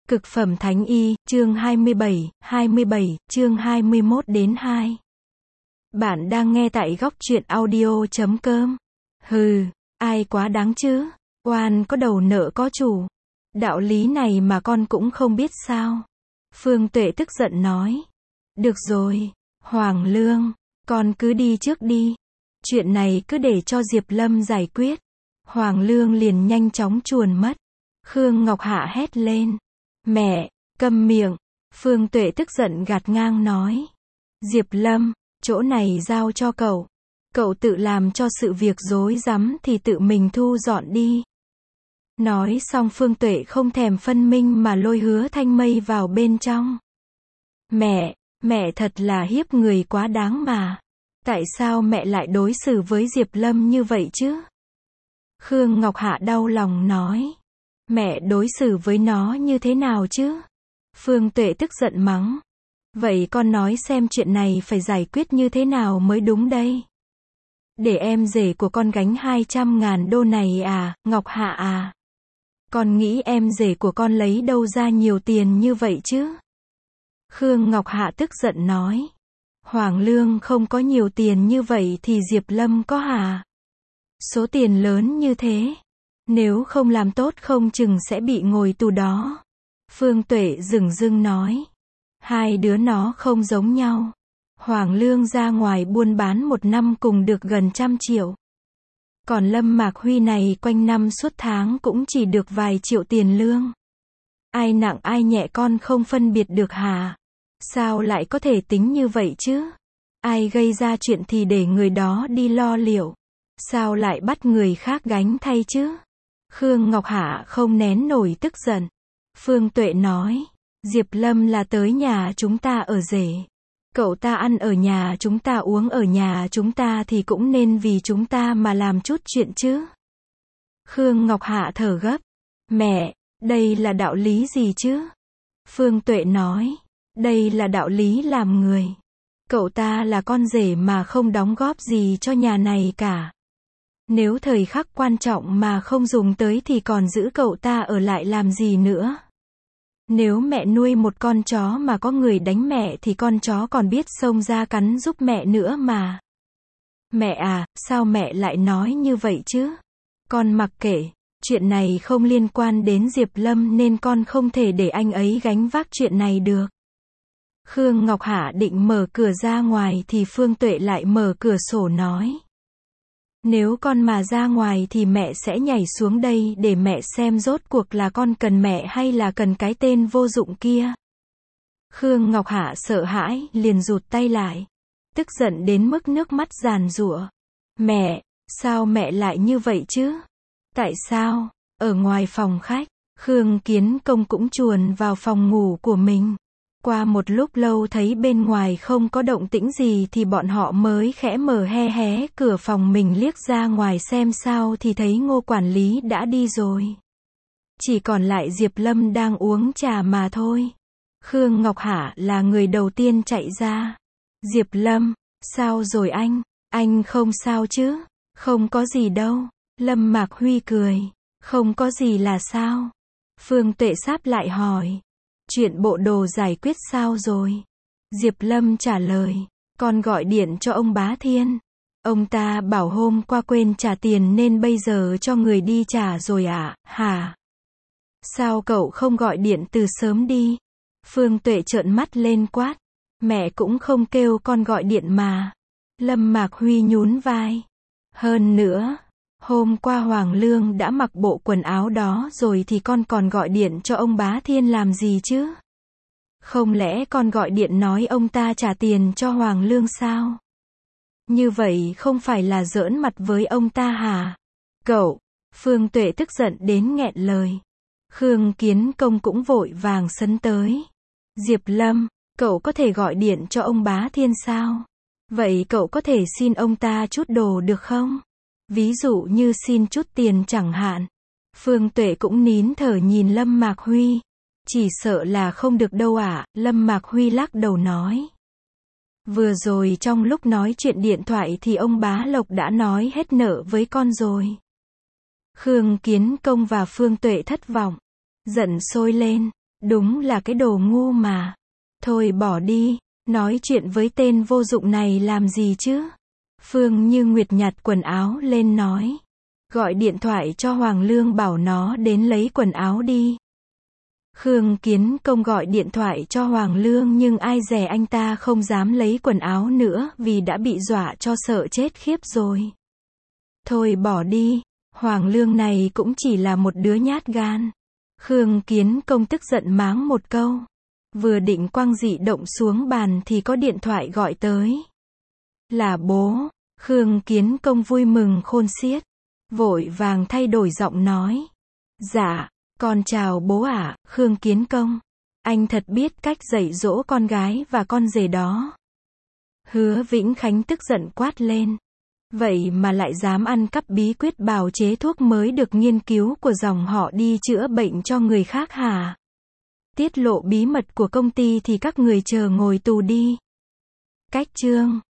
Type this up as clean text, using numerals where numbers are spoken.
Cực phẩm thánh y, chương 27, chương 21 đến 2. Bạn đang nghe tại góc truyện audio.com. Hừ, ai quá đáng chứ? Oan có đầu nợ có chủ. Đạo lý này mà con cũng không biết sao? Phương Tuệ tức giận nói. Được rồi, Hoàng Lương, con cứ đi trước đi. Chuyện này cứ để cho Diệp Lâm giải quyết. Hoàng Lương liền nhanh chóng chuồn mất. Khương Ngọc Hạ hét lên. Mẹ, câm miệng. Phương Tuệ tức giận gạt ngang nói. Diệp Lâm, chỗ này giao cho cậu. Cậu tự làm cho sự việc rối rắm thì tự mình thu dọn đi. Nói xong Phương Tuệ không thèm phân minh mà lôi Hứa Thanh Mây vào bên trong. Mẹ thật là hiếp người quá đáng mà. Tại sao mẹ lại đối xử với Diệp Lâm như vậy chứ? Khương Ngọc Hạ đau lòng nói. Mẹ đối xử với nó như thế nào chứ? Phương Tuệ tức giận mắng. Vậy con nói xem chuyện này phải giải quyết như thế nào mới đúng đây? Để em rể của con gánh 200.000 đô này à, Ngọc Hạ à? Con nghĩ em rể của con lấy đâu ra nhiều tiền như vậy chứ? Khương Ngọc Hạ tức giận nói. Hoàng Lương không có nhiều tiền như vậy thì Diệp Lâm có hả? Số tiền lớn như thế. Nếu không làm tốt không chừng sẽ bị ngồi tù đó. Phương Tuệ dửng dưng nói. Hai đứa nó không giống nhau. Hoàng Lương ra ngoài buôn bán một năm cùng được gần 100 triệu. Còn Lâm Mạc Huy này quanh năm suốt tháng cũng chỉ được vài triệu tiền lương. Ai nặng ai nhẹ con không phân biệt được hả? Sao lại có thể tính như vậy chứ? Ai gây ra chuyện thì để người đó đi lo liệu. Sao lại bắt người khác gánh thay chứ? Khương Ngọc Hạ không nén nổi tức giận. Phương Tuệ nói. Diệp Lâm là tới nhà chúng ta ở rể. Cậu ta ăn ở nhà chúng ta uống ở nhà chúng ta thì cũng nên vì chúng ta mà làm chút chuyện chứ. Khương Ngọc Hạ thở gấp. Mẹ, đây là đạo lý gì chứ? Phương Tuệ nói. Đây là đạo lý làm người. Cậu ta là con rể mà không đóng góp gì cho nhà này cả. Nếu thời khắc quan trọng mà không dùng tới thì còn giữ cậu ta ở lại làm gì nữa? Nếu mẹ nuôi một con chó mà có người đánh mẹ thì con chó còn biết xông ra cắn giúp mẹ nữa mà. Mẹ à, sao mẹ lại nói như vậy chứ? Con mặc kệ, chuyện này không liên quan đến Diệp Lâm nên con không thể để anh ấy gánh vác chuyện này được. Khương Ngọc Hạ định mở cửa ra ngoài thì Phương Tuệ lại mở cửa sổ nói. Nếu con mà ra ngoài thì mẹ sẽ nhảy xuống đây để mẹ xem rốt cuộc là con cần mẹ hay là cần cái tên vô dụng kia. Khương Ngọc Hạ sợ hãi, liền rụt tay lại. Tức giận đến mức nước mắt giàn giụa. Mẹ, sao mẹ lại như vậy chứ? Tại sao? Ở ngoài phòng khách, Khương Kiến Công cũng chuồn vào phòng ngủ của mình. Qua một lúc lâu thấy bên ngoài không có động tĩnh gì thì bọn họ mới khẽ mở hé cửa phòng mình liếc ra ngoài xem sao thì thấy Ngô quản lý đã đi rồi. Chỉ còn lại Diệp Lâm đang uống trà mà thôi. Khương Ngọc Hạ là người đầu tiên chạy ra. Diệp Lâm, sao rồi anh không sao chứ? Không có gì đâu. Lâm Mạc Huy cười. Không có gì là sao? Phương Tuệ sáp lại hỏi. Chuyện bộ đồ giải quyết sao rồi? Diệp Lâm trả lời. Con gọi điện cho ông Bá Thiên. Ông ta bảo hôm qua quên trả tiền nên bây giờ cho người đi trả rồi ạ, hả? Sao cậu không gọi điện từ sớm đi? Phương Tuệ trợn mắt lên quát. Mẹ cũng không kêu con gọi điện mà. Lâm Mạc Huy nhún vai. Hơn nữa, hôm qua Hoàng Lương đã mặc bộ quần áo đó rồi thì con còn gọi điện cho ông Bá Thiên làm gì chứ? Không lẽ con gọi điện nói ông ta trả tiền cho Hoàng Lương sao? Như vậy không phải là giỡn mặt với ông ta hả? Cậu! Phương Tuệ tức giận đến nghẹn lời. Khương Kiến Công cũng vội vàng sấn tới. Diệp Lâm, cậu có thể gọi điện cho ông Bá Thiên sao? Vậy cậu có thể xin ông ta chút đồ được không? Ví dụ như xin chút tiền chẳng hạn. Phương Tuệ cũng nín thở nhìn Lâm Mạc Huy. Chỉ sợ là không được đâu ạ, Lâm Mạc Huy lắc đầu nói. Vừa rồi trong lúc nói chuyện điện thoại thì ông Bá Lộc đã nói hết nợ với con rồi. Khương Kiến Công và Phương Tuệ thất vọng. Giận sôi lên. Đúng là cái đồ ngu mà. Thôi bỏ đi, nói chuyện với tên vô dụng này làm gì chứ? Phương Như Nguyệt nhặt quần áo lên nói. Gọi điện thoại cho Hoàng Lương bảo nó đến lấy quần áo đi. Khương Kiến Công gọi điện thoại cho Hoàng Lương nhưng ai dè anh ta không dám lấy quần áo nữa vì đã bị dọa cho sợ chết khiếp rồi. Thôi bỏ đi, Hoàng Lương này cũng chỉ là một đứa nhát gan. Khương Kiến Công tức giận mắng một câu. Vừa định quăng dị động xuống bàn thì có điện thoại gọi tới. Là bố. Khương Kiến Công vui mừng khôn xiết. Vội vàng thay đổi giọng nói. Dạ, con chào bố ạ, Khương Kiến Công. Anh thật biết cách dạy dỗ con gái và con rể đó. Hứa Vĩnh Khánh tức giận quát lên. Vậy mà lại dám ăn cắp bí quyết bào chế thuốc mới được nghiên cứu của dòng họ đi chữa bệnh cho người khác hả? Tiết lộ bí mật của công ty thì các người chờ ngồi tù đi. Cách chương